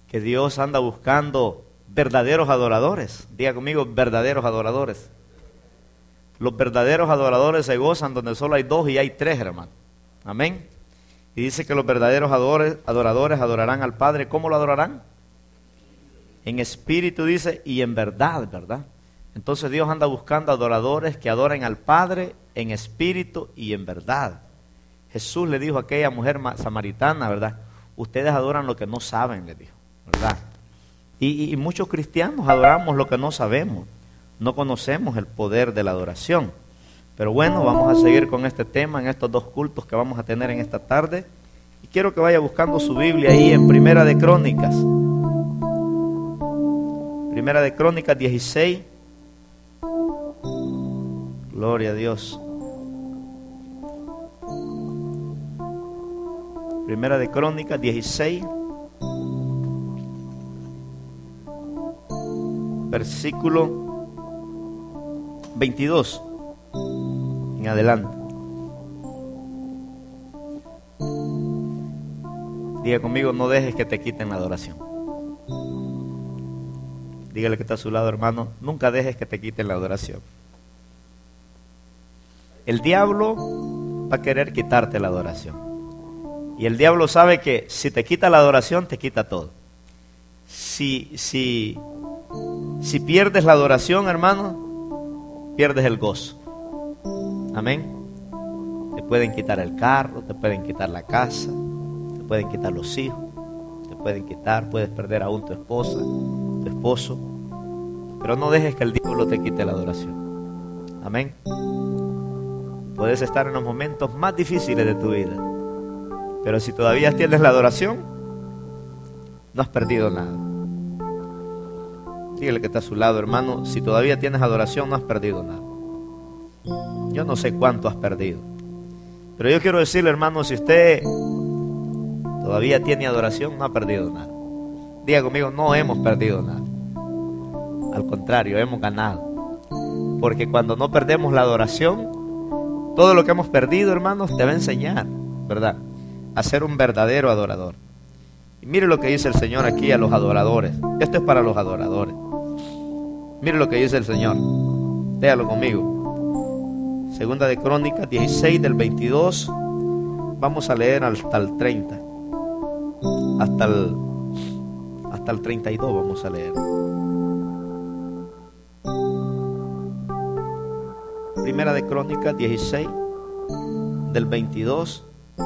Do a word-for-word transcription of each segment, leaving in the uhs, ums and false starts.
que Dios anda buscando verdaderos adoradores. Diga conmigo, verdaderos adoradores. Los verdaderos adoradores se gozan donde solo hay dos y hay tres, hermano. Amén. Y dice que los verdaderos adoradores, adoradores adorarán al Padre. ¿Cómo lo adorarán? En espíritu, dice, y en verdad, ¿verdad? Entonces Dios anda buscando adoradores que adoren al Padre en espíritu y en verdad. Jesús le dijo a aquella mujer samaritana, ¿verdad? Ustedes adoran lo que no saben, le dijo, ¿verdad? Y, y, y muchos cristianos adoramos lo que no sabemos. No conocemos el poder de la adoración. Pero bueno, vamos a seguir con este tema en estos dos cultos que vamos a tener en esta tarde. Y quiero que vaya buscando su Biblia ahí en Primera de Crónicas. Primera de Crónicas dieciséis. Gloria a Dios. Primera de Crónicas dieciséis. Versículo veintidós en adelante. Diga conmigo, no dejes que te quiten la adoración. Dígale que está a su lado, hermano, nunca dejes que te quiten la adoración. El diablo va a querer quitarte la adoración. Y el diablo sabe que si te quita la adoración, te quita todo. Si, si, si pierdes la adoración, hermano, pierdes el gozo. Amén. Te pueden quitar el carro, te pueden quitar la casa, te pueden quitar los hijos, te pueden quitar, puedes perder aún tu esposa, tu esposo. Pero no dejes que el diablo te quite la adoración. Amén. Puedes estar en los momentos más difíciles de tu vida, pero si todavía tienes la adoración, no has perdido nada. Dígale que está a su lado, hermano, si todavía tienes adoración, no has perdido nada. Yo no sé cuánto has perdido, pero yo quiero decirle, hermano, si usted todavía tiene adoración, no ha perdido nada. Diga conmigo, no hemos perdido nada. Al contrario, hemos ganado. Porque cuando no perdemos la adoración, todo lo que hemos perdido, hermanos, te va a enseñar, ¿verdad?, a ser un verdadero adorador. Y mire lo que dice el Señor aquí a los adoradores. Esto es para los adoradores. Mire lo que dice el Señor. Léalo conmigo. Segunda de Crónicas dieciséis del veintidós. Vamos a leer hasta el treinta. Hasta el, hasta el treinta y dos vamos a leer. Primera de Crónicas dieciséis del veintidós.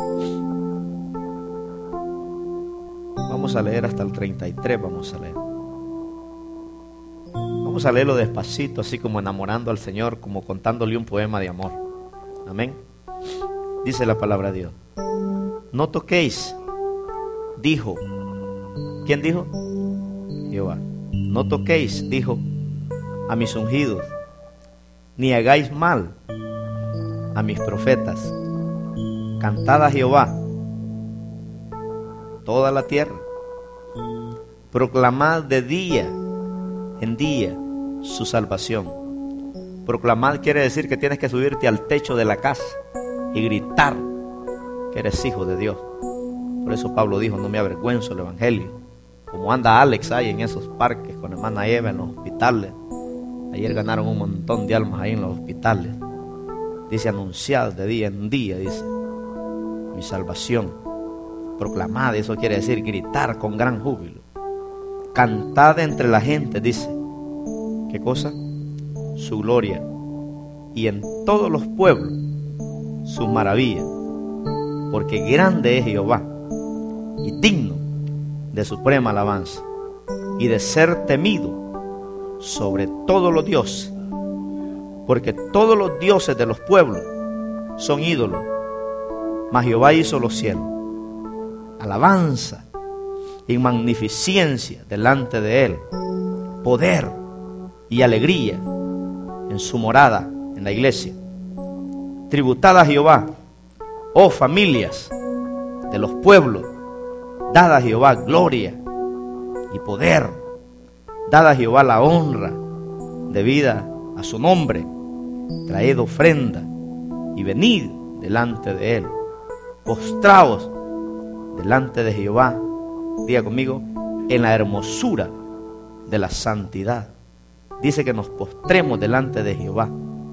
Vamos a leer hasta el treinta y tres, vamos a leer. Vamos a leerlo despacito, así como enamorando al Señor, como contándole un poema de amor. Amén. Dice la palabra de Dios. No toquéis, dijo. ¿Quién dijo? Jehová. No toquéis, dijo, a mis ungidos, ni hagáis mal a mis profetas. Cantad a Jehová toda la tierra. Proclamad de día en día su salvación. Proclamad quiere decir que tienes que subirte al techo de la casa y gritar que eres hijo de Dios. Por eso Pablo dijo, no me avergüenzo el evangelio. Como anda Alex ahí en esos parques con hermana Eva en los hospitales. Ayer ganaron un montón de almas ahí en los hospitales. Dice, anunciad de día en día, dice, mi salvación. Proclamad, eso quiere decir gritar con gran júbilo. Cantad entre la gente, dice. ¿Qué cosa? Su gloria. Y en todos los pueblos sus maravillas. Porque grande es Jehová y digno de suprema alabanza y de ser temido sobre todos los dioses. Porque todos los dioses de los pueblos son ídolos, mas Jehová hizo los cielos. Alabanza y magnificencia delante de él, poder y alegría en su morada, en la iglesia. Tributad a Jehová, oh familias de los pueblos, dad a Jehová gloria y poder, dad a Jehová la honra debida a su nombre. Traed ofrenda y venid delante de él. Postraos delante de Jehová. Diga conmigo, en la hermosura de la santidad. Dice que nos postremos delante de Jehová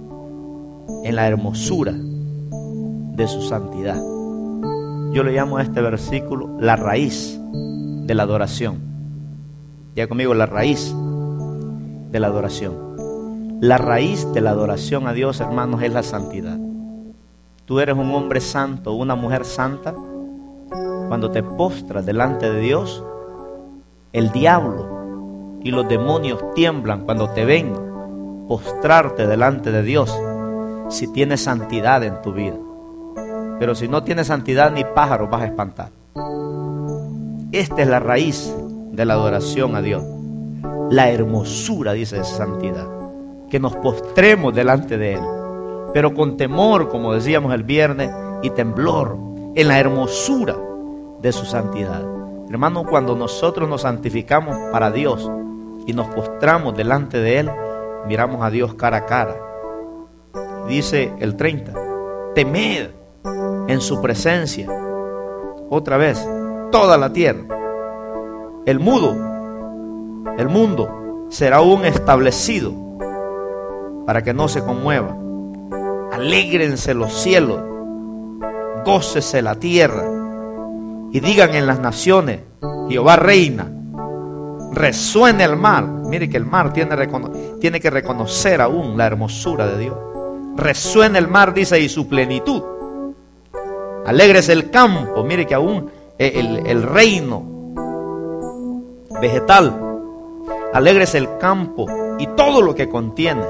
en la hermosura de su santidad. Yo le llamo a este versículo la raíz de la adoración. Ya conmigo, la raíz de la adoración. La raíz de la adoración a Dios, hermanos, es la santidad. Tú eres un hombre santo, una mujer santa. Cuando te postras delante de Dios, el diablo y los demonios tiemblan cuando te ven postrarte delante de Dios, si tienes santidad en tu vida. Pero si no tienes santidad, ni pájaros vas a espantar. Esta es la raíz de la adoración a Dios. La hermosura, dice, de santidad. Que nos postremos delante de Él, pero con temor, como decíamos el viernes, y temblor, en la hermosura de su santidad. Hermano, cuando nosotros nos santificamos para Dios y nos postramos delante de Él, miramos a Dios cara a cara. Dice el treinta, temed en su presencia, otra vez, toda la tierra. El mudo, el mundo será aún establecido para que no se conmueva. Alégrense los cielos, gócese la tierra, y digan en las naciones, Jehová reina. Resuene el mar. Mire que el mar tiene, tiene que reconocer aún la hermosura de Dios. Resuene el mar, dice, y su plenitud. Alégrese el campo. Mire que aún el, el reino vegetal. Alégrese el campo y todo lo que contiene.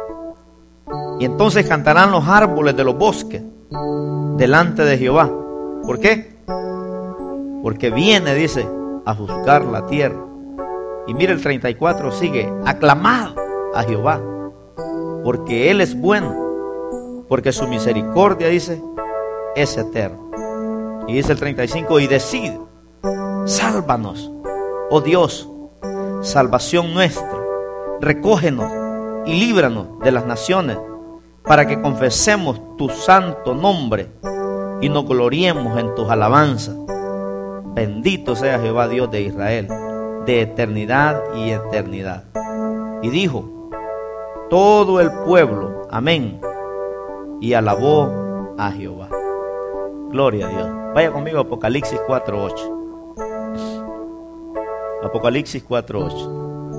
Y entonces cantarán los árboles de los bosques delante de Jehová. ¿Por qué? Porque viene, dice, a juzgar la tierra. Y mire el treinta y cuatro, sigue, aclamad a Jehová, porque Él es bueno, porque su misericordia, dice, es eterna. Y dice el treinta y cinco, y decid, sálvanos, oh Dios, salvación nuestra, recógenos y líbranos de las naciones, para que confesemos tu santo nombre y nos gloriemos en tus alabanzas. Bendito sea Jehová Dios de Israel, de eternidad y eternidad. Y dijo todo el pueblo, amén, y alabó a Jehová. Gloria a Dios. Vaya conmigo a Apocalipsis cuatro ocho. Apocalipsis cuatro ocho.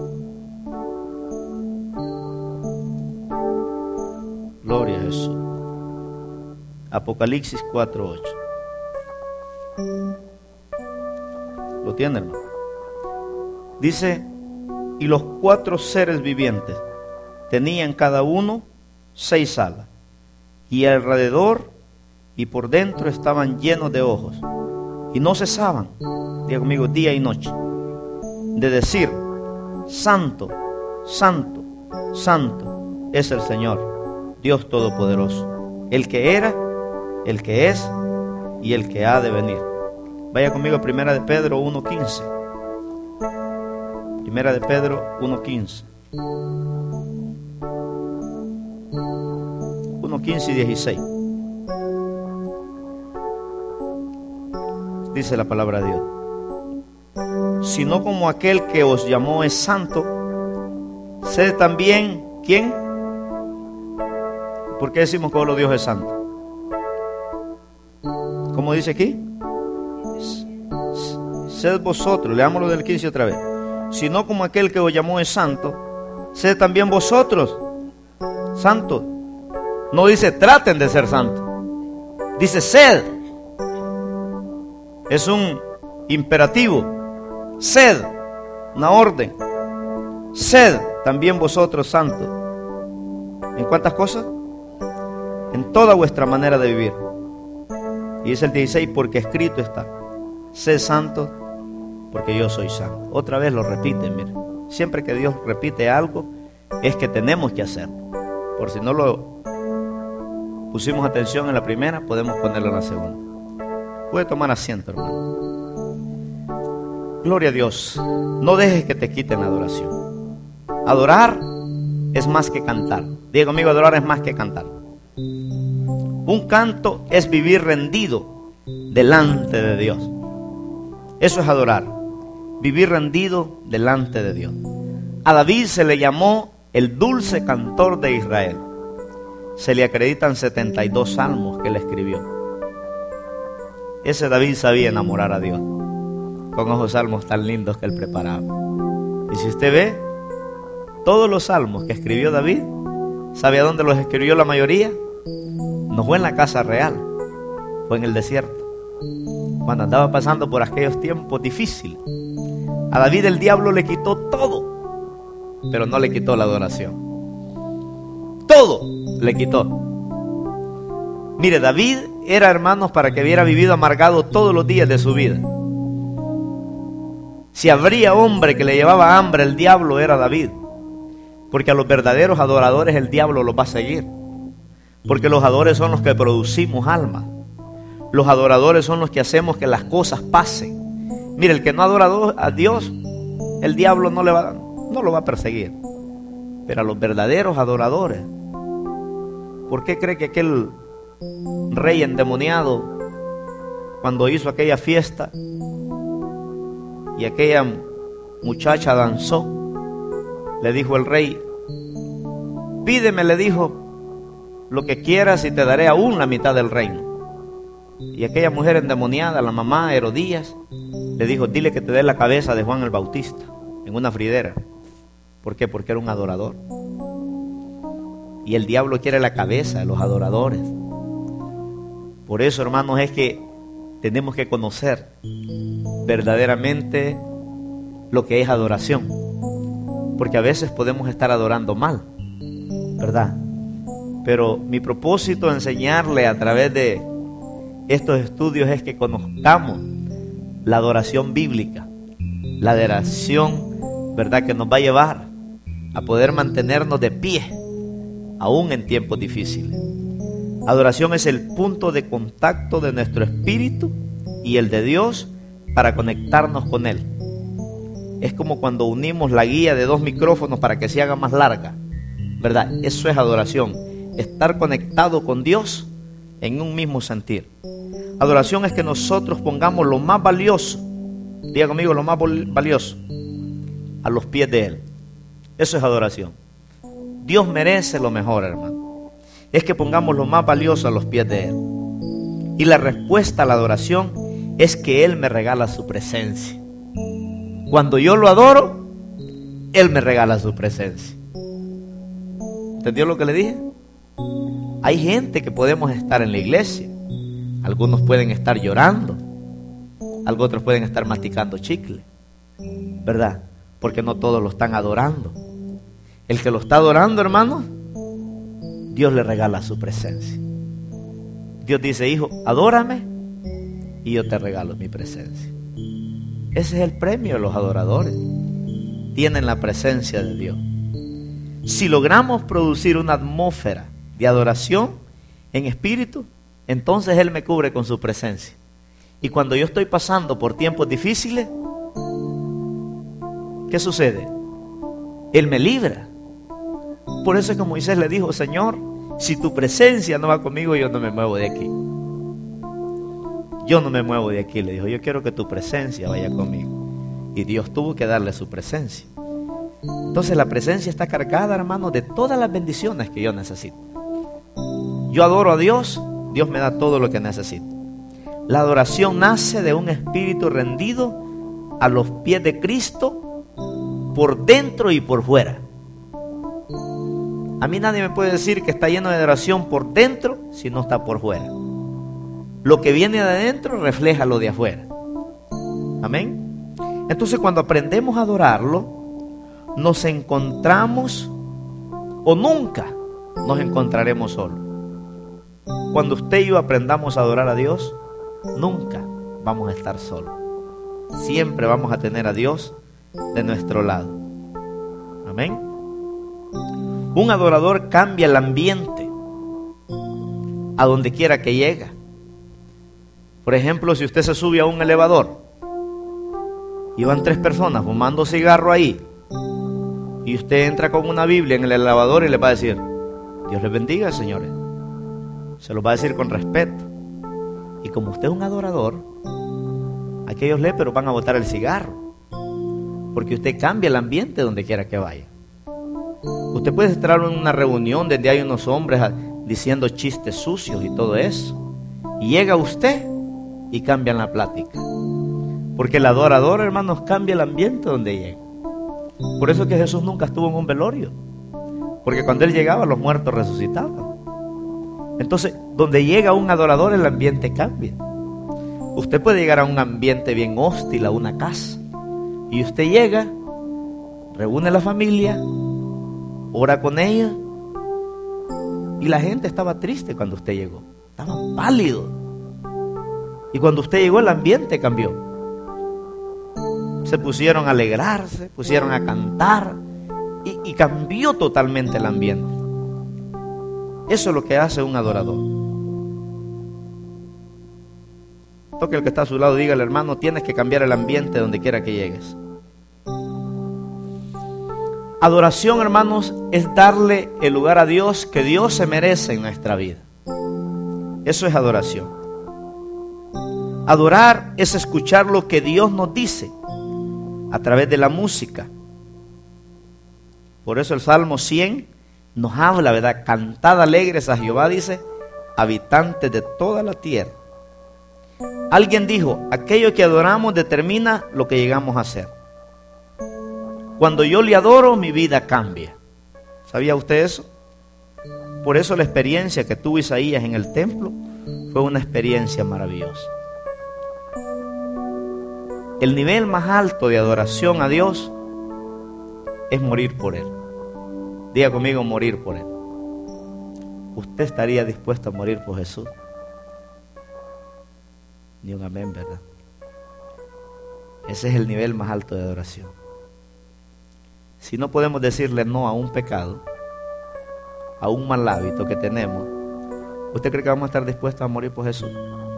Gloria a Jesús. Apocalipsis cuatro ocho. ¿Lo tiene, hermano? Dice, y los cuatro seres vivientes tenían cada uno seis alas, y alrededor y por dentro estaban llenos de ojos, y no cesaban, diga conmigo, día y noche, de decir, santo, santo, santo es el Señor, Dios Todopoderoso, el que era, el que es y el que ha de venir. Vaya conmigo a Primera de Pedro uno quince. Primera de Pedro uno quince. uno quince y dieciséis. Dice la palabra de Dios. Sino como aquel que os llamó es santo, sed también, ¿quién? ¿Por qué decimos que solo Dios es santo? ¿Cómo dice aquí? Sed vosotros, leámoslo del quince otra vez. Sino como aquel que os llamó es santo, sed también vosotros santos. No dice traten de ser santos, dice sed. Es un imperativo. Sed, una orden. Sed también vosotros santos. ¿En cuántas cosas? En toda vuestra manera de vivir. Y dice el dieciséis, porque escrito está, sed santos porque yo soy santo. Otra vez lo repite, mire. Siempre que Dios repite algo, es que tenemos que hacerlo. Por si no lo pusimos atención en la primera, podemos ponerlo en la segunda. Puede tomar asiento, hermano. Gloria a Dios. No dejes que te quiten la adoración. Adorar es más que cantar. Diga conmigo, adorar es más que cantar. Un canto es vivir rendido delante de Dios. Eso es adorar. vivir rendido delante de Dios. A David se le llamó el dulce cantor de Israel. Se le acreditan setenta y dos salmos que él escribió. Ese David sabía enamorar a Dios con esos salmos tan lindos que él preparaba. Y si usted ve, todos los salmos que escribió David, ¿sabe a dónde los escribió la mayoría? No fue en la casa real, fue en el desierto, cuando andaba pasando por aquellos tiempos difíciles. A David el diablo le quitó todo, pero no le quitó la adoración. Todo le quitó. Mire, David era, hermanos, para que hubiera vivido amargado todos los días de su vida. Si habría hombre que le llevaba hambre, el diablo era David. Porque a los verdaderos adoradores el diablo los va a seguir. Porque los adoradores son los que producimos alma. Los adoradores son los que hacemos que las cosas pasen. Mire, el que no adora a Dios, el diablo no, le va, no lo va a perseguir. Pero a los verdaderos adoradores, ¿por qué cree que aquel rey endemoniado, cuando hizo aquella fiesta y aquella muchacha danzó, le dijo el rey: pídeme, le dijo, lo que quieras y te daré aún la mitad del reino? Y aquella mujer endemoniada, la mamá Herodías, le dijo: dile que te dé la cabeza de Juan el Bautista en una fridera. ¿Por qué? Porque era un adorador. Y el diablo quiere la cabeza de los adoradores. Por eso, hermanos, es que tenemos que conocer verdaderamente lo que es adoración. Porque a veces podemos estar adorando mal, ¿verdad? Pero mi propósito de enseñarle a través de estos estudios es que conozcamos la adoración bíblica, la adoración, ¿verdad?, que nos va a llevar a poder mantenernos de pie, aún en tiempos difíciles. Adoración es el punto de contacto de nuestro espíritu y el de Dios para conectarnos con Él. Es como cuando unimos la guía de dos micrófonos para que se haga más larga, ¿verdad? Eso es adoración, estar conectado con Dios en un mismo sentir. Adoración es que nosotros pongamos lo más valioso, diga conmigo, lo más valioso, a los pies de Él. Eso es adoración. Dios merece lo mejor, hermano. Es que pongamos lo más valioso a los pies de Él. Y la respuesta a la adoración es que Él me regala su presencia. Cuando yo lo adoro, Él me regala su presencia. ¿Entendió lo que le dije? Hay gente que podemos estar en la iglesia. Algunos pueden estar llorando. Algunos otros pueden estar masticando chicle, ¿verdad? Porque no todos lo están adorando. El que lo está adorando, hermano, Dios le regala su presencia. Dios dice: hijo, adórame y yo te regalo mi presencia. Ese es el premio de los adoradores. Tienen la presencia de Dios. Si logramos producir una atmósfera de adoración en espíritu, entonces Él me cubre con su presencia. Y cuando yo estoy pasando por tiempos difíciles, ¿qué sucede? Él me libra. Por eso es que Moisés le dijo: Señor, si tu presencia no va conmigo, yo no me muevo de aquí. Yo no me muevo de aquí, le dijo. Yo quiero que tu presencia vaya conmigo. Y Dios tuvo que darle su presencia. Entonces la presencia está cargada, hermano, de todas las bendiciones que yo necesito. Yo adoro a Dios, Dios me da todo lo que necesito. La adoración nace de un espíritu rendido a los pies de Cristo, por dentro y por fuera. A mí nadie me puede decir que está lleno de adoración por dentro si no está por fuera. Lo que viene de adentro refleja lo de afuera. Amén. Entonces, cuando aprendemos a adorarlo, nos encontramos, o nunca nos encontraremos solos. Cuando usted y yo aprendamos a adorar a Dios, nunca vamos a estar solos. Siempre vamos a tener a Dios de nuestro lado. Amén. Un adorador cambia el ambiente a donde quiera que llega. Por ejemplo, si usted se sube a un elevador y van tres personas fumando cigarro ahí, y usted entra con una Biblia en el elevador y le va a decir: Dios les bendiga, señores. Se lo va a decir con respeto. Y como usted es un adorador, aquellos léperos van a botar el cigarro. porque usted cambia el ambiente donde quiera que vaya. Usted puede estar en una reunión donde hay unos hombres diciendo chistes sucios y todo eso, y llega usted y cambian la plática, porque el adorador, hermanos, cambia el ambiente donde llega. Por eso que Jesús nunca estuvo en un velorio, porque cuando Él llegaba los muertos resucitaban. Entonces, donde llega un adorador, el ambiente cambia. Usted puede llegar a un ambiente bien hostil, a una casa, y usted llega, reúne a la familia, ora con ella, y la gente estaba triste cuando usted llegó, estaban pálidos. Y cuando usted llegó, el ambiente cambió. Se pusieron a alegrarse, pusieron a cantar, y, y cambió totalmente el ambiente. Eso es lo que hace un adorador. Toque el que está a su lado, dígale: hermano, tienes que cambiar el ambiente donde quiera que llegues. Adoración, hermanos, es darle el lugar a Dios que Dios se merece en nuestra vida. Eso es adoración. Adorar es escuchar lo que Dios nos dice a través de la música. Por eso el Salmo cien nos habla, ¿verdad? Cantad alegres a Jehová, dice, habitantes de toda la tierra. Alguien dijo: aquello que adoramos determina lo que llegamos a ser. Cuando yo le adoro, mi vida cambia. ¿Sabía usted eso? Por eso la experiencia que tuvo Isaías en el templo fue una experiencia maravillosa. El nivel más alto de adoración a Dios es morir por Él. Diga conmigo: morir por Él. ¿Usted estaría dispuesto a morir por Jesús? Ni un amén, ¿verdad? Ese es el nivel más alto de adoración. Si no podemos decirle no a un pecado, a un mal hábito que tenemos, ¿usted cree que vamos a estar dispuestos a morir por Jesús?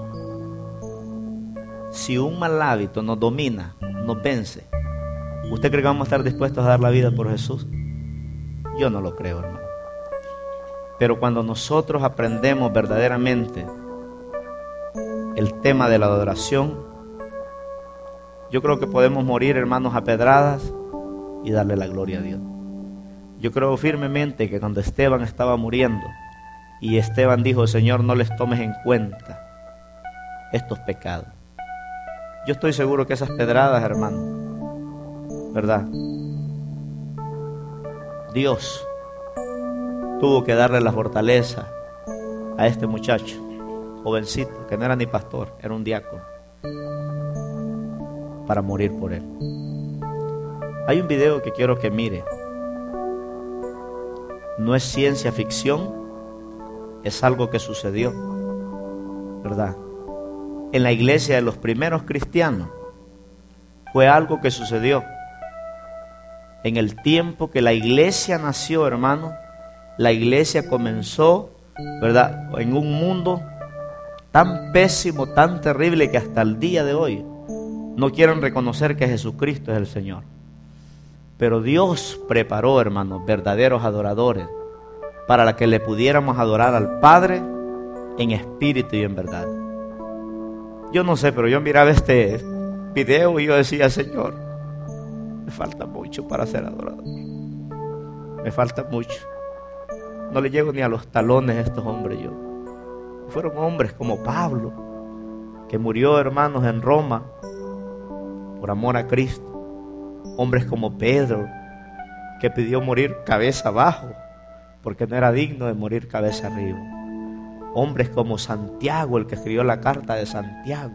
Si un mal hábito nos domina, nos vence, ¿usted cree que vamos a estar dispuestos a dar la vida por Jesús? Yo no lo creo, hermano. Pero cuando nosotros aprendemos verdaderamente el tema de la adoración, yo creo que podemos morir, hermanos, a pedradas y darle la gloria a Dios. Yo creo firmemente que cuando Esteban estaba muriendo y Esteban dijo: Señor, no les tomes en cuenta estos pecados, yo estoy seguro que esas pedradas, hermano, ¿verdad? Dios tuvo que darle la fortaleza a este muchacho, jovencito, que no era ni pastor, era un diácono, para morir por él. Hay un video que quiero que mire. No es ciencia ficción, es algo que sucedió, ¿verdad? En la iglesia de los primeros cristianos fue algo que sucedió. En el tiempo que la iglesia nació, hermano, la iglesia comenzó, ¿verdad?, en un mundo tan pésimo, tan terrible, que hasta el día de hoy no quieren reconocer que Jesucristo es el Señor. Pero Dios preparó, hermanos, verdaderos adoradores para que le pudiéramos adorar al Padre en espíritu y en verdad. Yo no sé, pero yo miraba este video y yo decía: Señor, me falta mucho para ser adorador. Me falta mucho. No le llego ni a los talones a estos hombres yo. Fueron hombres como Pablo, que murió, hermanos, en Roma por amor a Cristo. Hombres como Pedro, que pidió morir cabeza abajo porque no era digno de morir cabeza arriba. Hombres como Santiago, el que escribió la carta de Santiago,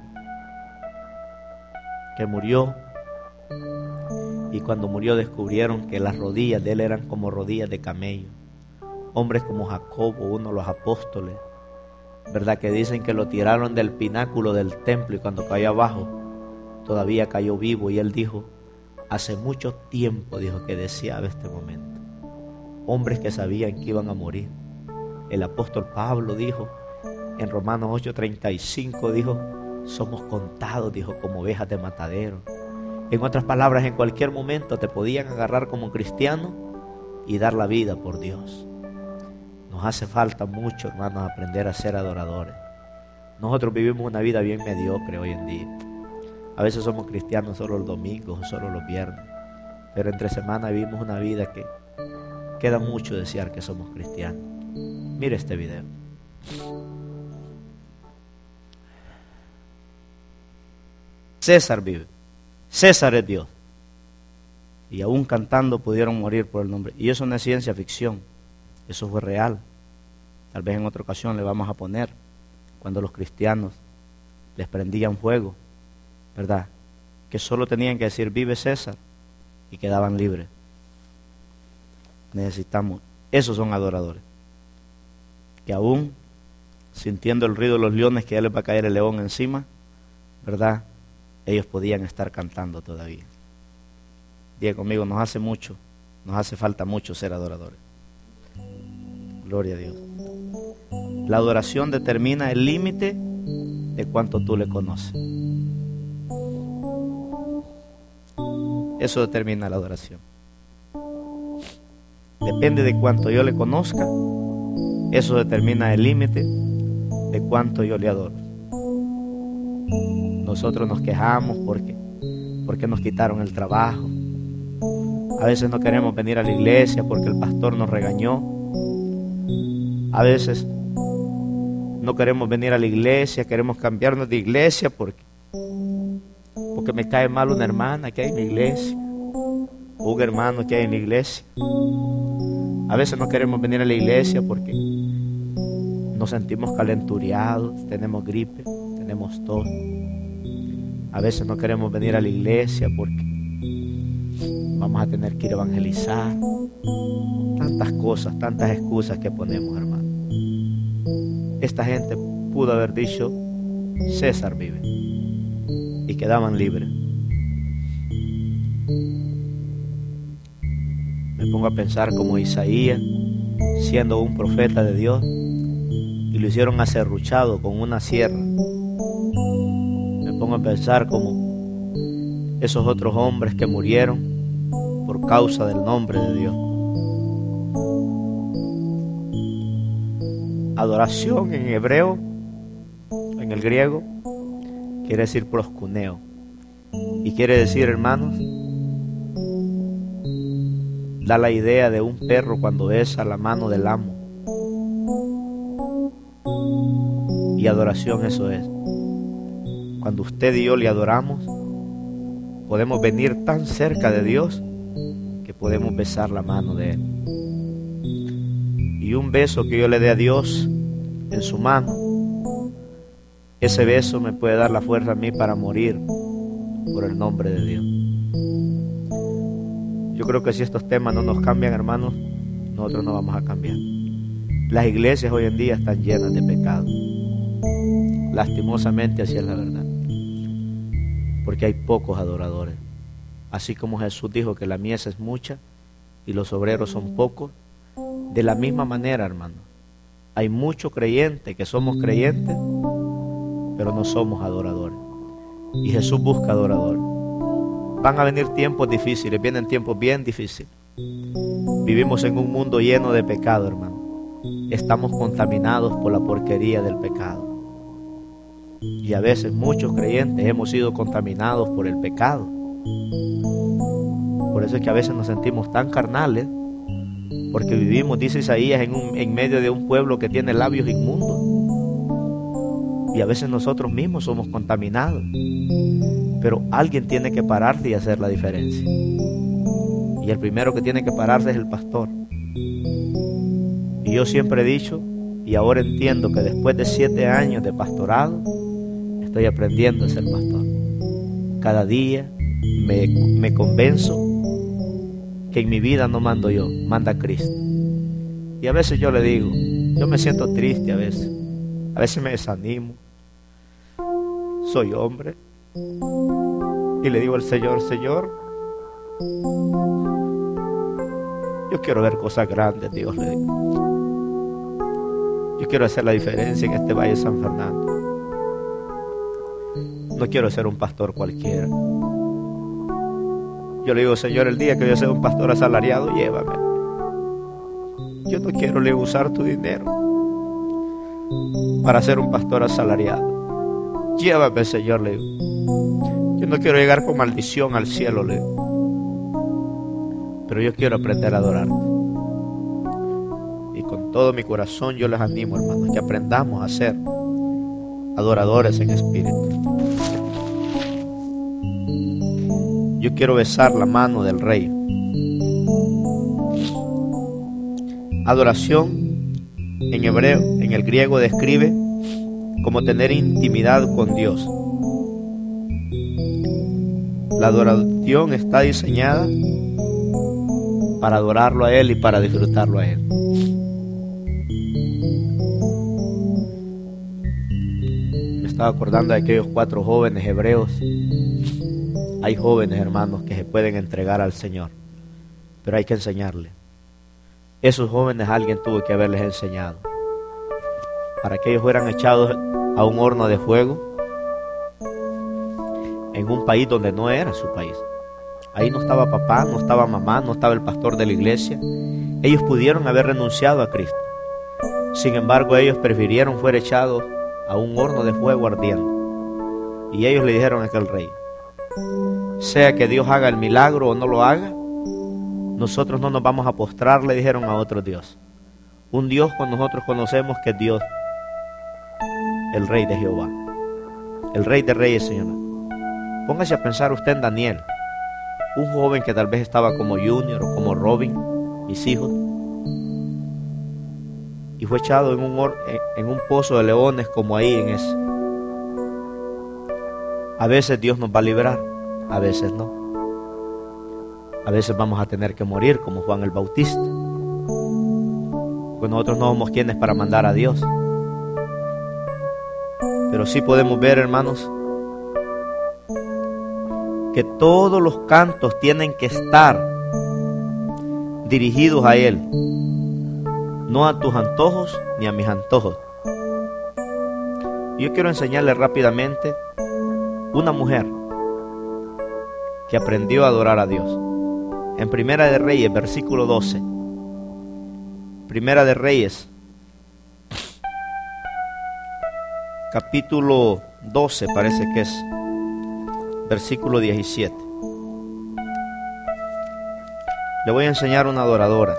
que murió, y cuando murió descubrieron que las rodillas de él eran como rodillas de camello. Hombres como Jacobo, uno de los apóstoles, ¿verdad?, que dicen que lo tiraron del pináculo del templo y cuando cayó abajo todavía cayó vivo, y él dijo: hace mucho tiempo, dijo, que deseaba este momento. Hombres que sabían que iban a morir. El apóstol Pablo dijo en Romanos ocho treinta y cinco, dijo: somos contados, dijo, como ovejas de matadero. En otras palabras, en cualquier momento te podían agarrar como cristiano y dar la vida por Dios. Nos hace falta mucho, hermanos, aprender a ser adoradores. Nosotros vivimos una vida bien mediocre hoy en día. A veces somos cristianos solo los domingos o solo los viernes. pero entre semana vivimos una vida que queda mucho desear que somos cristianos. Mire este video. César vive. César es Dios. Y aún cantando pudieron morir por el nombre. Y eso no es ciencia ficción. Eso fue real. Tal vez en otra ocasión le vamos a poner cuando los cristianos les prendían fuego, ¿verdad? Que solo tenían que decir vive César y quedaban libres. Necesitamos, esos son adoradores, que aún sintiendo el ruido de los leones, que ya les va a caer el león encima, ¿verdad? Ellos podían estar cantando todavía. Diga conmigo, nos hace mucho, nos hace falta mucho ser adoradores. Gloria a Dios. La adoración determina el límite de cuánto tú le conoces. Eso determina la adoración. Depende de cuánto yo le conozca, eso determina el límite de cuánto yo le adoro. Nosotros nos quejamos porque, porque nos quitaron el trabajo. A veces no queremos venir a la iglesia porque el pastor nos regañó. A veces no queremos venir a la iglesia, queremos cambiarnos de iglesia porque, porque me cae mal una hermana que hay en la iglesia, o un hermano que hay en la iglesia. A veces no queremos venir a la iglesia porque nos sentimos calenturiados, tenemos gripe, tenemos tos. A veces no queremos venir a la iglesia porque vamos a tener que ir a evangelizar. Tantas cosas, tantas excusas que ponemos, hermano. Esta gente pudo haber dicho César vive y quedaban libres. Me pongo a pensar como Isaías, siendo un profeta de Dios, y lo hicieron aserruchado con una sierra. Me pongo a pensar como esos otros hombres que murieron por causa del nombre de Dios. Adoración en hebreo, en el griego, quiere decir proskuneo. Y quiere decir, hermanos, da la idea de un perro cuando besa la mano del amo. Y adoración eso es. Cuando usted y yo le adoramos, podemos venir tan cerca de Dios que podemos besar la mano de Él. Y un beso que yo le dé a Dios en su mano, ese beso me puede dar la fuerza a mí para morir por el nombre de Dios. Yo creo que si estos temas no nos cambian, hermanos, nosotros no vamos a cambiar. Las iglesias hoy en día están llenas de pecado. Lastimosamente así es la verdad. Porque hay pocos adoradores. Así como Jesús dijo que la mies es mucha y los obreros son pocos, de la misma manera, hermano, hay muchos creyentes que somos creyentes, pero no somos adoradores. Y Jesús busca adoradores. Van a venir tiempos difíciles, vienen tiempos bien difíciles. Vivimos en un mundo lleno de pecado, hermano. Estamos contaminados por la porquería del pecado. Y a veces muchos creyentes hemos sido contaminados por el pecado. Por eso es que a veces nos sentimos tan carnales, porque vivimos, dice Isaías, en, un, en medio de un pueblo que tiene labios inmundos. Y a veces nosotros mismos somos contaminados. Pero alguien tiene que pararse y hacer la diferencia. Y el primero que tiene que pararse es el pastor. Y yo siempre he dicho, y ahora entiendo que después de siete años de pastorado, estoy aprendiendo a ser pastor. Cada día me, me convenzo que en mi vida no mando yo, manda Cristo. Y a veces yo le digo, yo me siento triste a veces, a veces me desanimo, soy hombre, y le digo al Señor, Señor, yo quiero ver cosas grandes, Dios, le digo. Yo quiero hacer la diferencia en este Valle de San Fernando. No quiero ser un pastor cualquiera. Yo le digo, Señor, el día que yo sea un pastor asalariado, llévame. Yo no quiero le usar tu dinero para ser un pastor asalariado. Llévame, Señor, le digo. Yo no quiero llegar con maldición al cielo, le digo. pero yo quiero aprender a adorarte. Y con todo mi corazón yo les animo, hermanos, que aprendamos a ser adoradores en espíritu. Yo quiero besar la mano del Rey. Adoración en hebreo, en el griego, describe como tener intimidad con Dios. La adoración está diseñada para adorarlo a Él y para disfrutarlo a Él. Me estaba acordando de aquellos cuatro jóvenes hebreos. Hay jóvenes, hermanos, que se pueden entregar al Señor, pero hay que enseñarle. Esos jóvenes alguien tuvo que haberles enseñado para que ellos fueran echados a un horno de fuego en un país donde no era su país. Ahí no estaba papá, no estaba mamá, no estaba el pastor de la iglesia. Ellos pudieron haber renunciado a Cristo. Sin embargo, ellos prefirieron ser echados a un horno de fuego ardiendo. Y ellos le dijeron a aquel rey: sea que Dios haga el milagro o no lo haga, nosotros no nos vamos a postrar, le dijeron a otro Dios. Un Dios que nosotros conocemos que es Dios, el Rey de Jehová, el Rey de Reyes, Señor. Póngase a pensar usted en Daniel, un joven que tal vez estaba como Junior o como Robin, mis hijos, y fue echado en un, or, en un pozo de leones como ahí en ese. A veces Dios nos va a librar, a veces no. A veces vamos a tener que morir como Juan el Bautista, porque nosotros no somos quienes para mandar a Dios. Pero sí podemos ver, hermanos, que todos los cantos tienen que estar dirigidos a Él, no a tus antojos ni a mis antojos. Yo quiero enseñarles rápidamente una mujer que aprendió a adorar a Dios. En Primera de Reyes, versículo doce. Primera de Reyes, capítulo doce, parece que es, versículo diecisiete. Le voy a enseñar una adoradora.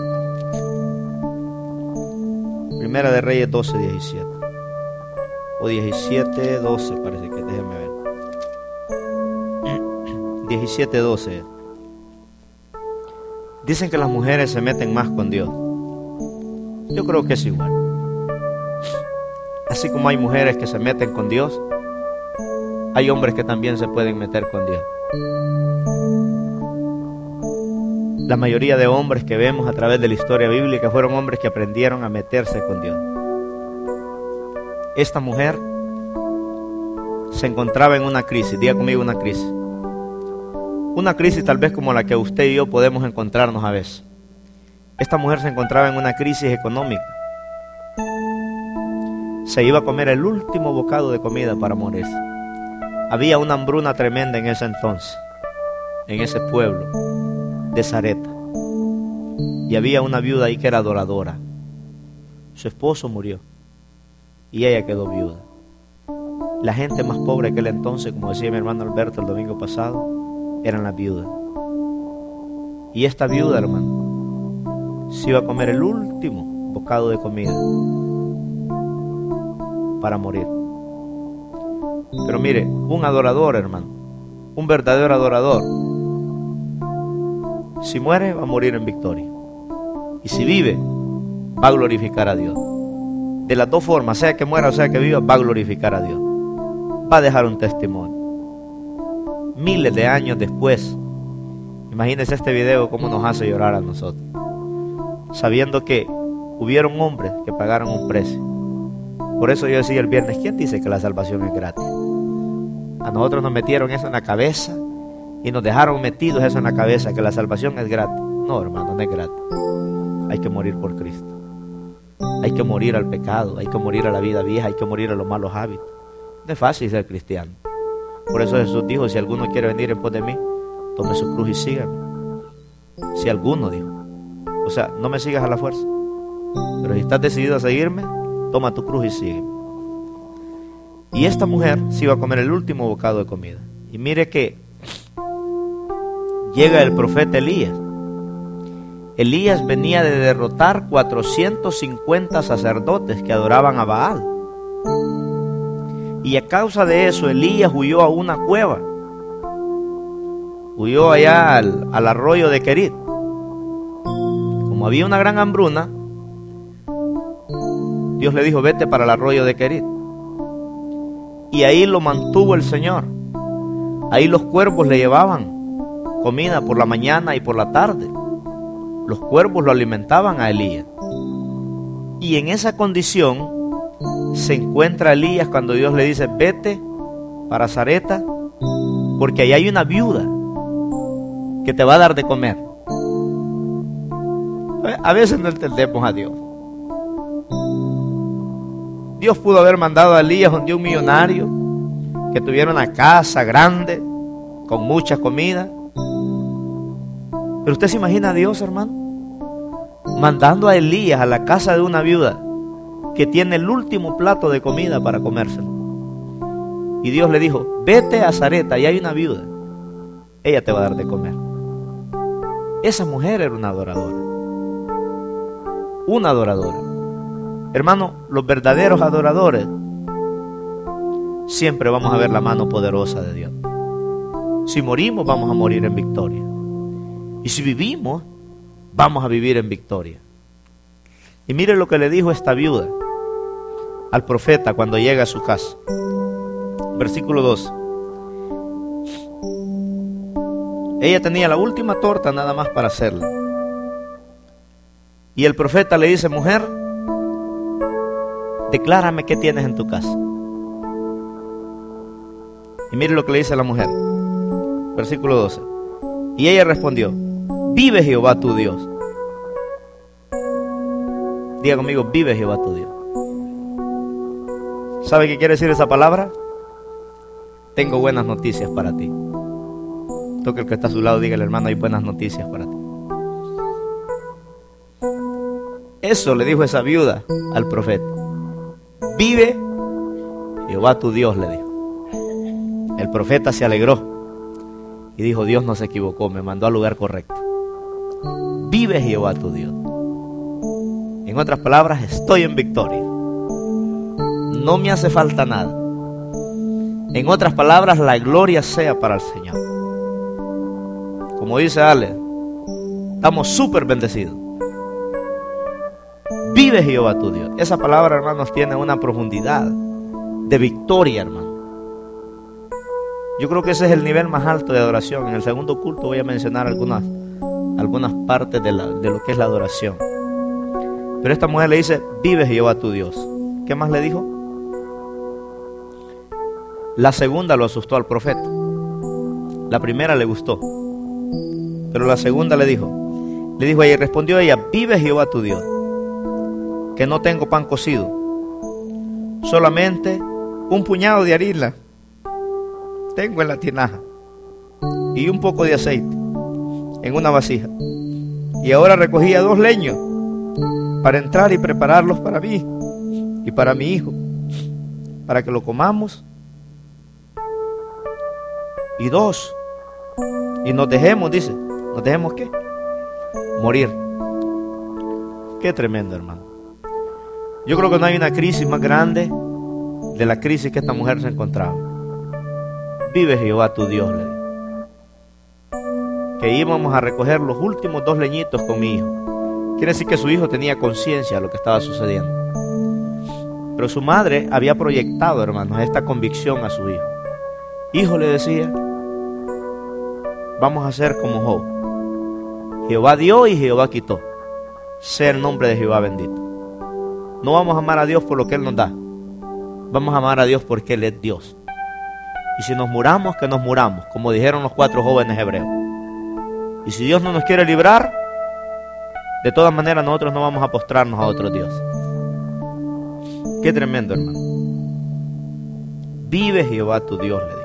Primera de Reyes doce, diecisiete. O diecisiete, doce, parece que, déjenme ver. diecisiete, doce. Dicen que las mujeres se meten más con Dios. Yo creo que es igual. Así como hay mujeres que se meten con Dios, hay hombres que también se pueden meter con Dios. La mayoría de hombres que vemos a través de la historia bíblica fueron hombres que aprendieron a meterse con Dios. Esta mujer se encontraba en una crisis. Diga conmigo, una crisis. Una crisis tal vez como la que usted y yo podemos encontrarnos a veces. Esta mujer se encontraba en una crisis económica. Se iba a comer el último bocado de comida para morirse. Había una hambruna tremenda en ese entonces, en ese pueblo de Sarepta. Y había una viuda ahí que era adoradora. Su esposo murió y ella quedó viuda. La gente más pobre de aquel entonces, como decía mi hermano Alberto el domingo pasado, eran las viudas. Y esta viuda, hermano, se iba a comer el último bocado de comida para morir. Pero mire, un adorador, hermano, un verdadero adorador, si muere va a morir en victoria, y si vive va a glorificar a Dios. De las dos formas, sea que muera o sea que viva, va a glorificar a Dios, va a dejar un testimonio. Miles de años después, imagínense este video cómo nos hace llorar a nosotros, sabiendo que hubieron hombres que pagaron un precio. Por eso yo decía el viernes, ¿quién dice que la salvación es gratis? A nosotros nos metieron eso en la cabeza y nos dejaron metidos eso en la cabeza, que la salvación es gratis. No, hermano, no es gratis. Hay que morir por Cristo. Hay que morir al pecado, hay que morir a la vida vieja, hay que morir a los malos hábitos. No es fácil ser cristiano. Por eso Jesús dijo, si alguno quiere venir en pos de mí, tome su cruz y sígame. Si alguno, dijo. O sea, no me sigas a la fuerza. Pero si estás decidido a seguirme, toma tu cruz y sígueme. Y esta mujer se iba a comer el último bocado de comida. Y mire que llega el profeta Elías Elías venía de derrotar cuatrocientos cincuenta sacerdotes que adoraban a Baal. Y a causa de eso, Elías huyó a una cueva. Huyó allá al, al arroyo de Querit. Como había una gran hambruna, Dios le dijo: vete para el arroyo de Querit. Y ahí lo mantuvo el Señor. Ahí los cuervos le llevaban comida por la mañana y por la tarde. Los cuervos lo alimentaban a Elías. Y en esa condición se encuentra Elías cuando Dios le dice: vete para Sarepta, porque ahí hay una viuda que te va a dar de comer. A veces no entendemos a Dios. Dios pudo haber mandado a Elías donde un millonario que tuviera una casa grande con mucha comida. Pero usted se imagina a Dios, hermano, mandando a Elías a la casa de una viuda que tiene el último plato de comida para comérselo. Y Dios le dijo: vete a Sarepta, y hay una viuda, ella te va a dar de comer. Esa mujer era una adoradora. Una adoradora. Hermano, los verdaderos adoradores siempre vamos a ver la mano poderosa de Dios. Si morimos, vamos a morir en victoria. Y si vivimos, vamos a vivir en victoria. Y mire lo que le dijo esta viuda al profeta cuando llega a su casa. Versículo doce. Ella tenía la última torta nada más para hacerla. Y el profeta le dice: mujer, declárame qué tienes en tu casa. Y mire lo que le dice a la mujer. Versículo doce. Y ella respondió: vive Jehová tu Dios. Diga conmigo: vive Jehová tu Dios. ¿Sabe qué quiere decir esa palabra? Tengo buenas noticias para ti. Toque el que está a su lado, dígale: hermano, hay buenas noticias para ti. Eso le dijo esa viuda al profeta. Vive Jehová tu Dios, le dijo. El profeta se alegró y dijo: Dios no se equivocó, me mandó al lugar correcto. Vive Jehová tu Dios. En otras palabras, estoy en victoria. No me hace falta nada. En otras palabras, la gloria sea para el Señor. Como dice Ale, estamos súper bendecidos. Vive Jehová tu Dios. Esa palabra, hermanos, tiene una profundidad de victoria, hermano. Yo creo que ese es el nivel más alto de adoración. En el segundo culto voy a mencionar algunas, algunas partes de, la, de lo que es la adoración. Pero esta mujer le dice: vive Jehová tu Dios. ¿Qué más le dijo? La segunda lo asustó al profeta. La primera le gustó, pero la segunda le dijo, le dijo a ella, y respondió ella: vive Jehová tu Dios, que no tengo pan cocido, solamente un puñado de harina tengo en la tinaja y un poco de aceite en una vasija. Y ahora recogía dos leños para entrar y prepararlos para mí y para mi hijo, para que lo comamos, y dos, y nos dejemos, dice, nos dejemos ¿qué? Morir. Qué tremendo, hermano. Yo creo que no hay una crisis más grande de la crisis que esta mujer se encontraba. Vive Jehová tu Dios, le dijo. Que íbamos a recoger los últimos dos leñitos con mi hijo. Quiere decir que su hijo tenía conciencia de lo que estaba sucediendo. Pero su madre había proyectado, hermanos, esta convicción a su hijo. Hijo, le decía, vamos a ser como Job. Jehová dio y Jehová quitó. Sea el nombre de Jehová bendito. No vamos a amar a Dios por lo que Él nos da. Vamos a amar a Dios porque Él es Dios. Y si nos muramos, que nos muramos, como dijeron los cuatro jóvenes hebreos. Y si Dios no nos quiere librar, de todas maneras nosotros no vamos a postrarnos a otro Dios. Qué tremendo, hermano. Vive Jehová tu Dios, le dijo.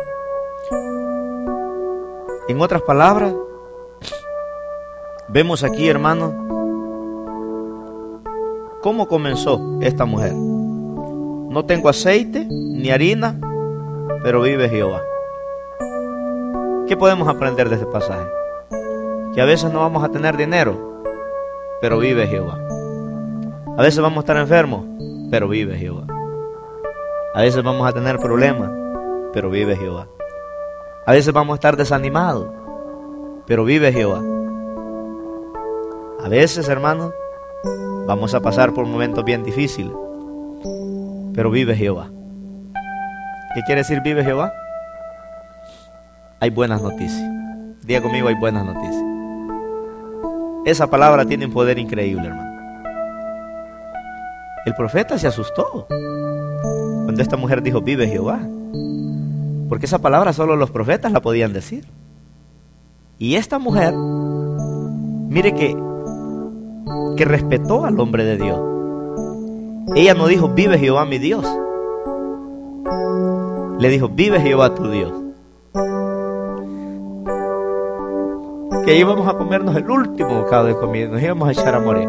En otras palabras, vemos aquí, hermano, cómo comenzó esta mujer. No tengo aceite ni harina, pero vive Jehová. ¿Qué podemos aprender de este pasaje? Que a veces no vamos a tener dinero, pero vive Jehová. A veces vamos a estar enfermos, pero vive Jehová. A veces vamos a tener problemas, pero vive Jehová. A veces vamos a estar desanimados, pero vive Jehová. A veces, hermanos, vamos a pasar por momentos bien difíciles, pero vive Jehová. ¿Qué quiere decir vive Jehová? Hay buenas noticias. Diga conmigo, hay buenas noticias. Esa palabra tiene un poder increíble, hermano. El profeta se asustó cuando esta mujer dijo vive Jehová, porque esa palabra solo los profetas la podían decir. Y esta mujer, mire que que respetó al hombre de Dios. Ella no dijo vive Jehová mi Dios, le dijo vive Jehová tu Dios. Que íbamos a comernos el último bocado de comida, nos íbamos a echar a morir.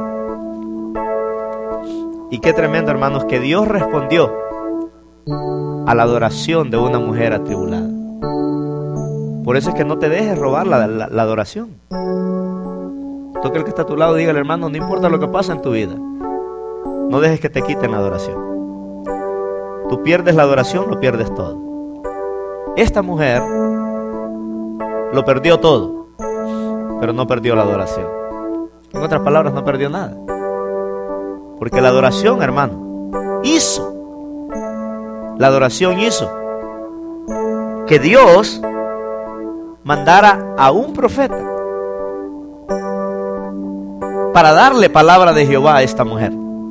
Y qué tremendo, hermanos, que Dios respondió a la adoración de una mujer atribulada. Por eso es que no te dejes robar la, la, la adoración. Toque el que está a tu lado, dígale, hermano, no importa lo que pasa en tu vida, no dejes que te quiten la adoración. Tú pierdes la adoración, lo pierdes todo. Esta mujer lo perdió todo, pero no perdió la adoración. En otras palabras, no perdió nada. Porque la adoración, hermano, hizo, la adoración hizo que Dios mandara a un profeta para darle palabra de Jehová a esta mujer.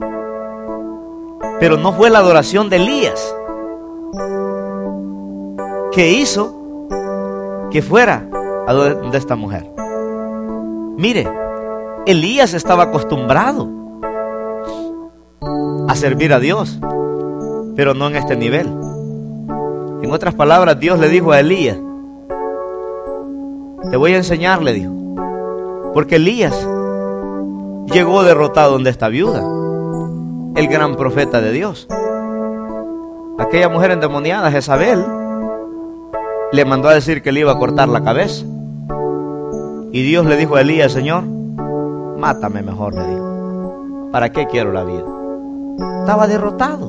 Pero no fue la adoración de Elías que hizo que fuera a donde esta mujer. Mire, Elías estaba acostumbrado a servir a Dios, pero no en este nivel. En otras palabras, Dios le dijo a Elías, te voy a enseñar, le dijo, porque Elías llegó derrotado donde esta viuda, el gran profeta de Dios. Aquella mujer endemoniada, Jezabel, le mandó a decir que le iba a cortar la cabeza. Y Dios le dijo a Elías, Señor, mátame mejor, le dijo. ¿Para qué quiero la vida? Estaba derrotado.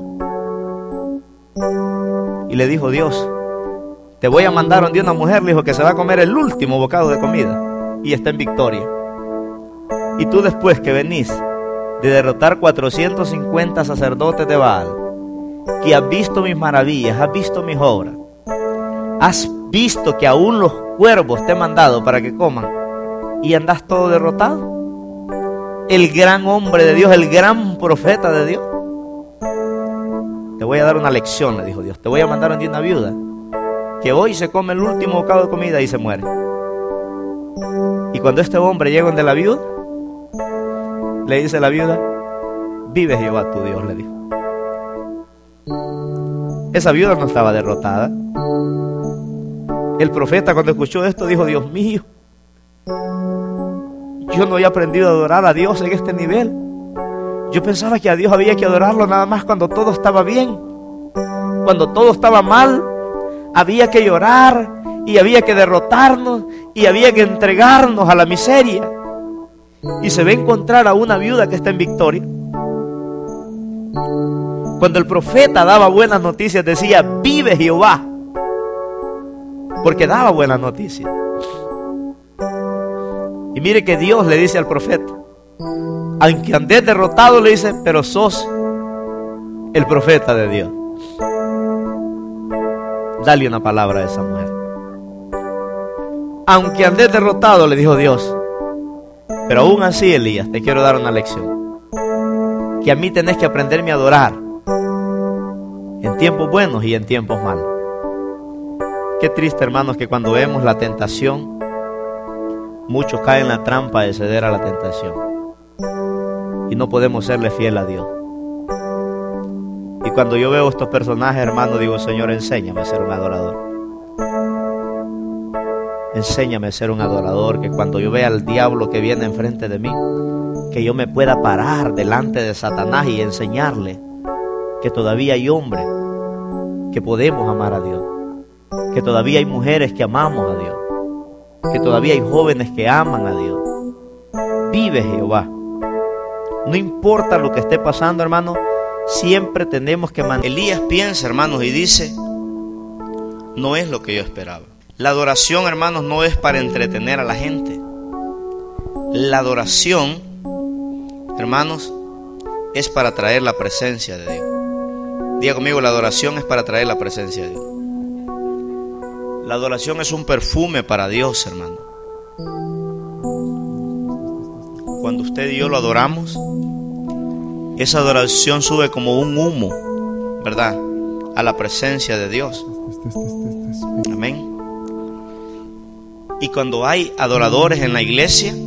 Y le dijo Dios, te voy a mandar donde una mujer, le dijo, que se va a comer el último bocado de comida y está en victoria. Y tú, después que venís de derrotar cuatrocientos cincuenta sacerdotes de Baal, que has visto mis maravillas, has visto mis obras, has visto que aún los cuervos te he mandado para que coman, y andas todo derrotado. El gran hombre de Dios, el gran profeta de Dios. Te voy a dar una lección, le dijo Dios. Te voy a mandar a una viuda que hoy se come el último bocado de comida y se muere. Y cuando este hombre llega donde la viuda, le dice la viuda, vive Jehová tu Dios, le dijo. Esa viuda no estaba derrotada. El profeta, cuando escuchó esto, dijo, Dios mío, yo no había aprendido a adorar a Dios en este nivel. Yo pensaba que a Dios había que adorarlo nada más cuando todo estaba bien. Cuando todo estaba mal, había que llorar y había que derrotarnos y había que entregarnos a la miseria. Y se va a encontrar a una viuda que está en victoria. Cuando el profeta daba buenas noticias, decía, vive Jehová, porque daba buenas noticias. Y mire que Dios le dice al profeta, aunque andes derrotado, le dice, pero sos el profeta de Dios. Dale una palabra a esa mujer. Aunque andes derrotado, le dijo Dios, pero aún así, Elías, te quiero dar una lección, que a mí tenés que aprenderme a adorar en tiempos buenos y en tiempos malos. Qué triste, hermanos, que cuando vemos la tentación, muchos caen en la trampa de ceder a la tentación y no podemos serle fiel a Dios. Y cuando yo veo estos personajes, hermano, digo, Señor, enséñame a ser un adorador. Enséñame a ser un adorador, que cuando yo vea al diablo que viene enfrente de mí, que yo me pueda parar delante de Satanás y enseñarle que todavía hay hombres que podemos amar a Dios, que todavía hay mujeres que amamos a Dios, que todavía hay jóvenes que aman a Dios. Vive Jehová. No importa lo que esté pasando, hermano, siempre tenemos que mantener. Elías piensa, hermanos, y dice, no es lo que yo esperaba. La adoración, hermanos, no es para entretener a la gente. La adoración, hermanos, es para traer la presencia de Dios. Diga conmigo, la adoración es para traer la presencia de Dios. La adoración es un perfume para Dios, hermano. Cuando usted y yo lo adoramos, esa adoración sube como un humo, ¿verdad?, a la presencia de Dios. Amén. Y cuando hay adoradores en la iglesia,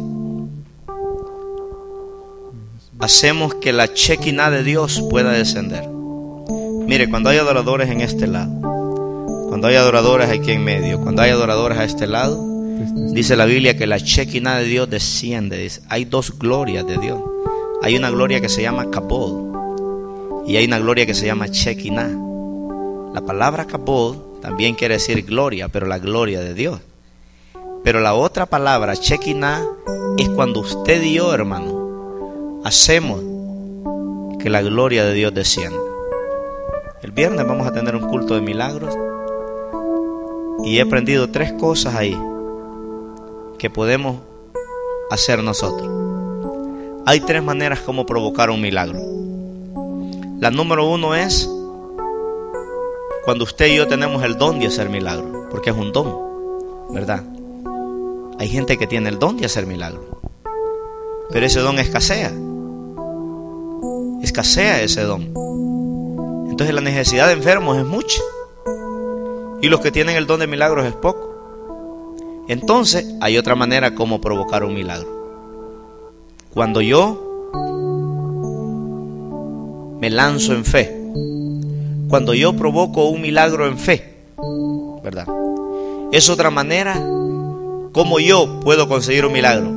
hacemos que la Shekinah de Dios pueda descender. Mire, cuando hay adoradores en este lado, cuando hay adoradores aquí en medio, cuando hay adoradores a este lado, dice la Biblia que la Shekinah de Dios desciende. Dice, hay dos glorias de Dios. Hay una gloria que se llama Kabod y hay una gloria que se llama Shekinah. La palabra Kabod también quiere decir gloria, pero la gloria de Dios. Pero la otra palabra, Shekinah, es cuando usted y yo, hermano, hacemos que la gloria de Dios descienda. El viernes vamos a tener un culto de milagros y he aprendido tres cosas ahí que podemos hacer nosotros. Hay tres maneras como provocar un milagro. La número uno es cuando usted y yo tenemos el don de hacer milagros, porque es un don, ¿verdad? Hay gente que tiene el don de hacer milagros, pero ese don escasea. Escasea ese don. Entonces la necesidad de enfermos es mucha y los que tienen el don de milagros es poco. Entonces hay otra manera como provocar un milagro. Cuando yo me lanzo en fe, cuando yo provoco un milagro en fe, ¿verdad? Es otra manera como yo puedo conseguir un milagro.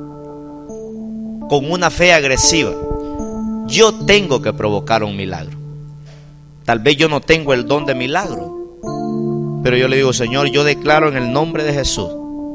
Con una fe agresiva. Yo tengo que provocar un milagro. Tal vez yo no tengo el don de milagro, pero yo le digo, Señor, yo declaro en el nombre de Jesús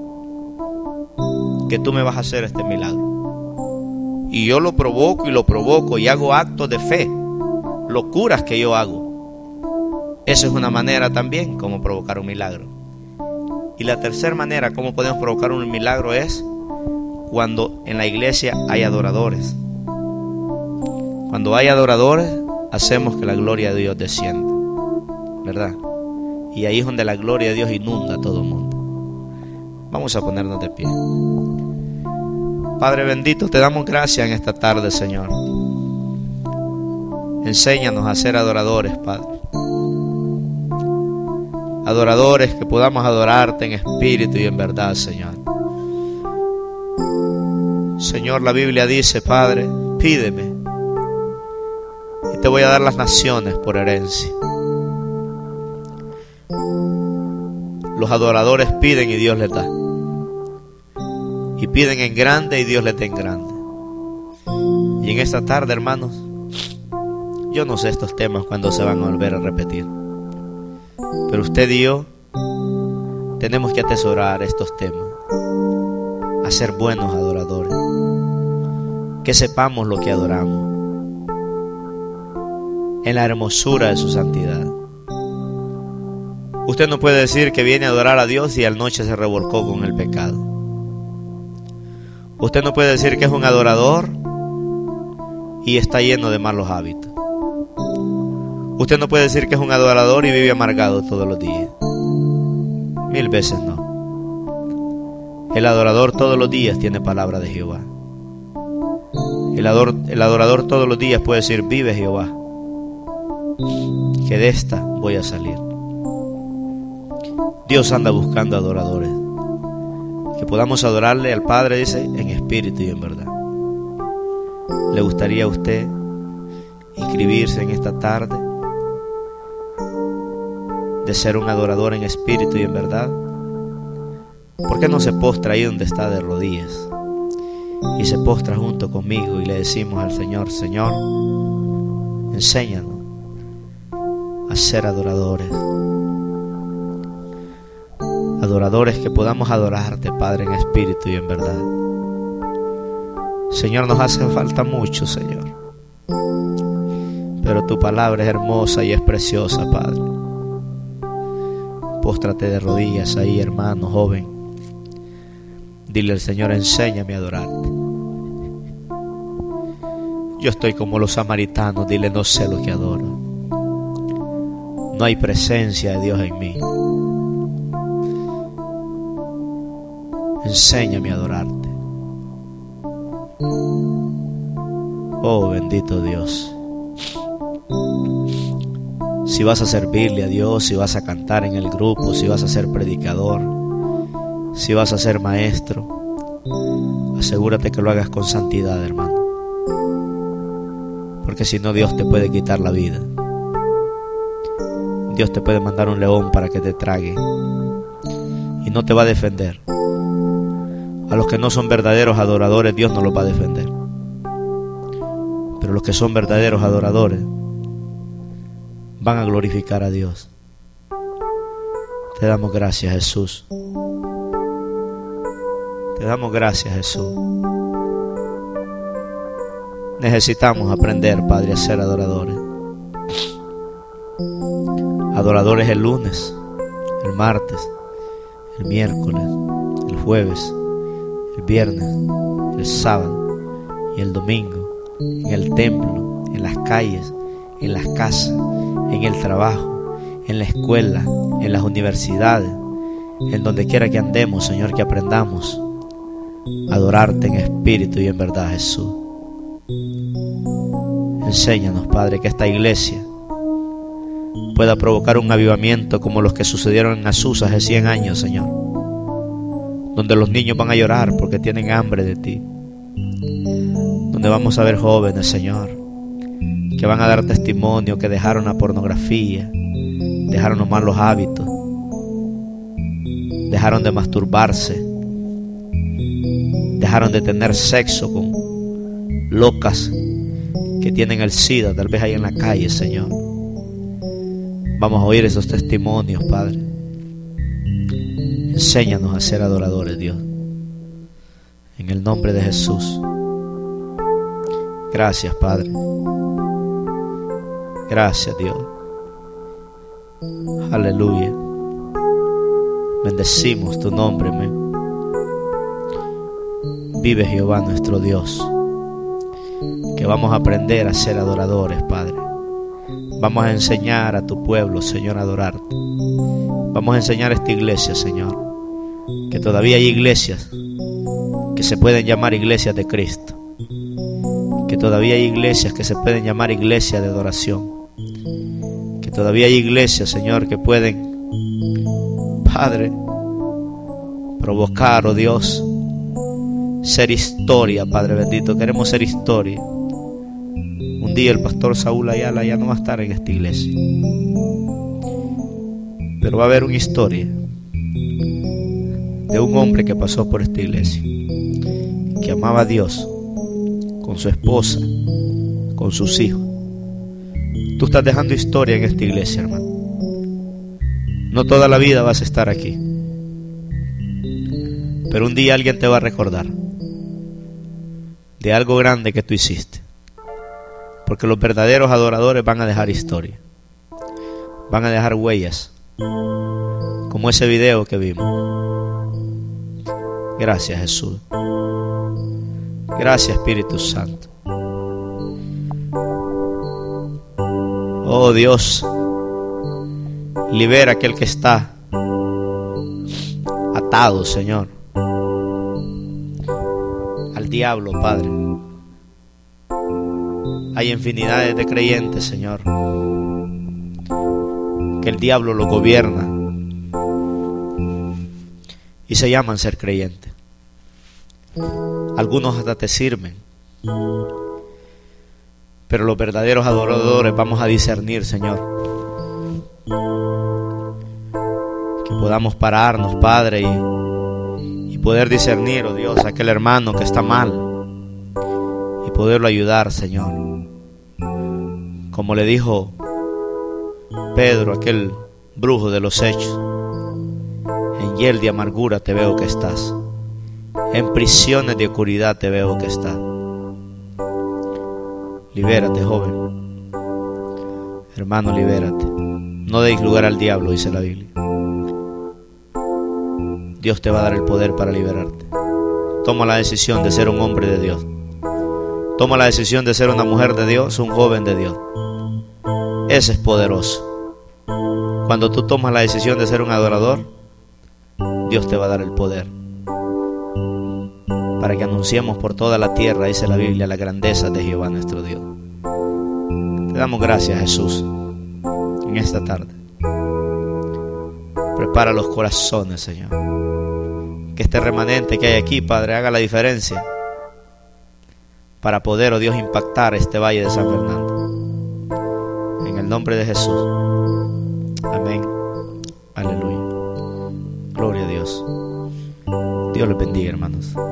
que tú me vas a hacer este milagro. Y yo lo provoco y lo provoco y hago actos de fe, locuras que yo hago. Esa es una manera también como provocar un milagro. Y la tercera manera como podemos provocar un milagro es cuando en la iglesia hay adoradores. Cuando hay adoradores, hacemos que la gloria de Dios descienda, ¿verdad? Y ahí es donde la gloria de Dios inunda a todo el mundo. Vamos a ponernos de pie. Padre bendito, te damos gracias en esta tarde, Señor. Enséñanos a ser adoradores, Padre. Adoradores que podamos adorarte en espíritu y en verdad, Señor. Señor, la Biblia dice, Padre, pídeme y te voy a dar las naciones por herencia. Los adoradores piden y Dios les da. Y piden en grande y Dios les da en grande. Y en esta tarde, hermanos, yo no sé estos temas cuándo se van a volver a repetir, pero usted y yo tenemos que atesorar estos temas, a ser buenos adoradores, que sepamos lo que adoramos en la hermosura de su santidad. Usted no puede decir que viene a adorar a Dios y anoche se revolcó con el pecado. Usted no puede decir que es un adorador y está lleno de malos hábitos. Usted no puede decir que es un adorador y vive amargado todos los días. Mil veces no. El adorador todos los días tiene palabra de Jehová. El, ador, el adorador todos los días puede decir, vive Jehová, que de esta voy a salir. Dios anda buscando adoradores, que podamos adorarle al Padre, dice, en espíritu y en verdad. ¿Le gustaría a usted inscribirse en esta tarde de ser un adorador en espíritu y en verdad? ¿Por qué no se postra ahí donde está de rodillas y se postra junto conmigo y le decimos al Señor, Señor, enséñanos a ser adoradores? Adoradores que podamos adorarte, Padre, en espíritu y en verdad. Señor, nos hace falta mucho, Señor, pero tu palabra es hermosa y es preciosa, Padre. Póstrate de rodillas ahí, hermano, joven. Dile al Señor, enséñame a adorarte. Yo estoy como los samaritanos, dile, no sé lo que adoro. No hay presencia de Dios en mí. Enséñame a adorarte. Oh, bendito Dios. Si vas a servirle a Dios, si vas a cantar en el grupo, si vas a ser predicador, si vas a ser maestro, asegúrate que lo hagas con santidad, hermano. Porque si no, Dios te puede quitar la vida. Dios te puede mandar un león para que te trague y no te va a defender. A los que no son verdaderos adoradores, Dios no los va a defender. Pero los que son verdaderos adoradores van a glorificar a Dios. Te damos gracias, Jesús. Te damos gracias, Jesús. Necesitamos aprender, Padre, a ser adoradores. Adoradores el lunes, el martes, el miércoles, el jueves, el viernes, el sábado y el domingo, en el templo, en las calles, en las casas, en el trabajo, en la escuela, en las universidades, en donde quiera que andemos, Señor, que aprendamos a adorarte en espíritu y en verdad, Jesús. Enséñanos, Padre, que esta iglesia pueda provocar un avivamiento como los que sucedieron en Azusa hace cien años, Señor, donde los niños van a llorar porque tienen hambre de ti, donde vamos a ver jóvenes, Señor, que van a dar testimonio que dejaron la pornografía, dejaron los malos hábitos, dejaron de masturbarse, dejaron de tener sexo con locas que tienen el SIDA, tal vez ahí en la calle, Señor. Vamos a oír esos testimonios, Padre. Enséñanos a ser adoradores, Dios. En el nombre de Jesús. Gracias, Padre. Gracias, Dios. Aleluya. Bendecimos tu nombre, amén. Vive Jehová nuestro Dios. Que vamos a aprender a ser adoradores, Padre. Vamos a enseñar a tu pueblo, Señor, a adorarte. Vamos a enseñar a esta iglesia, Señor, que todavía hay iglesias que se pueden llamar iglesias de Cristo. Que todavía hay iglesias que se pueden llamar iglesias de adoración. Que todavía hay iglesias, Señor, que pueden, Padre, provocar, oh Dios, ser historia, Padre bendito. Queremos ser historia. Un día el pastor Saúl Ayala ya no va a estar en esta iglesia, pero va a haber una historia de un hombre que pasó por esta iglesia, que amaba a Dios con su esposa, con sus hijos. Tú estás dejando historia en esta iglesia, hermano. No toda la vida vas a estar aquí, pero un día alguien te va a recordar de algo grande que tú hiciste. Porque los verdaderos adoradores van a dejar historia, van a dejar huellas, como ese video que vimos. Gracias, Jesús. Gracias, Espíritu Santo. Oh Dios, libera a aquel que está atado, Señor, al diablo, Padre. Hay infinidades de creyentes, Señor, que el diablo lo gobierna y se llaman ser creyentes. Algunos hasta te sirven, pero los verdaderos adoradores vamos a discernir, Señor. Que podamos pararnos, Padre, y, y poder discernir, oh Dios, a aquel hermano que está mal y poderlo ayudar, Señor. Como le dijo Pedro, aquel brujo de los hechos: en hiel de amargura te veo que estás, en prisiones de oscuridad te veo que estás. Libérate, joven. Hermano, libérate. No deis lugar al diablo, dice la Biblia. Dios te va a dar el poder para liberarte. Toma la decisión de ser un hombre de Dios. Toma la decisión de ser una mujer de Dios, un joven de Dios. Ese es poderoso. Cuando tú tomas la decisión de ser un adorador, Dios te va a dar el poder para que anunciemos por toda la tierra, dice la Biblia, la grandeza de Jehová nuestro Dios. Te damos gracias, Jesús, en esta tarde. Prepara los corazones, Señor. Que este remanente que hay aquí, Padre, haga la diferencia para poder, oh Dios, impactar este valle de San Fernando. En el nombre de Jesús. Amén. Aleluya. Gloria a Dios. Dios les bendiga, hermanos.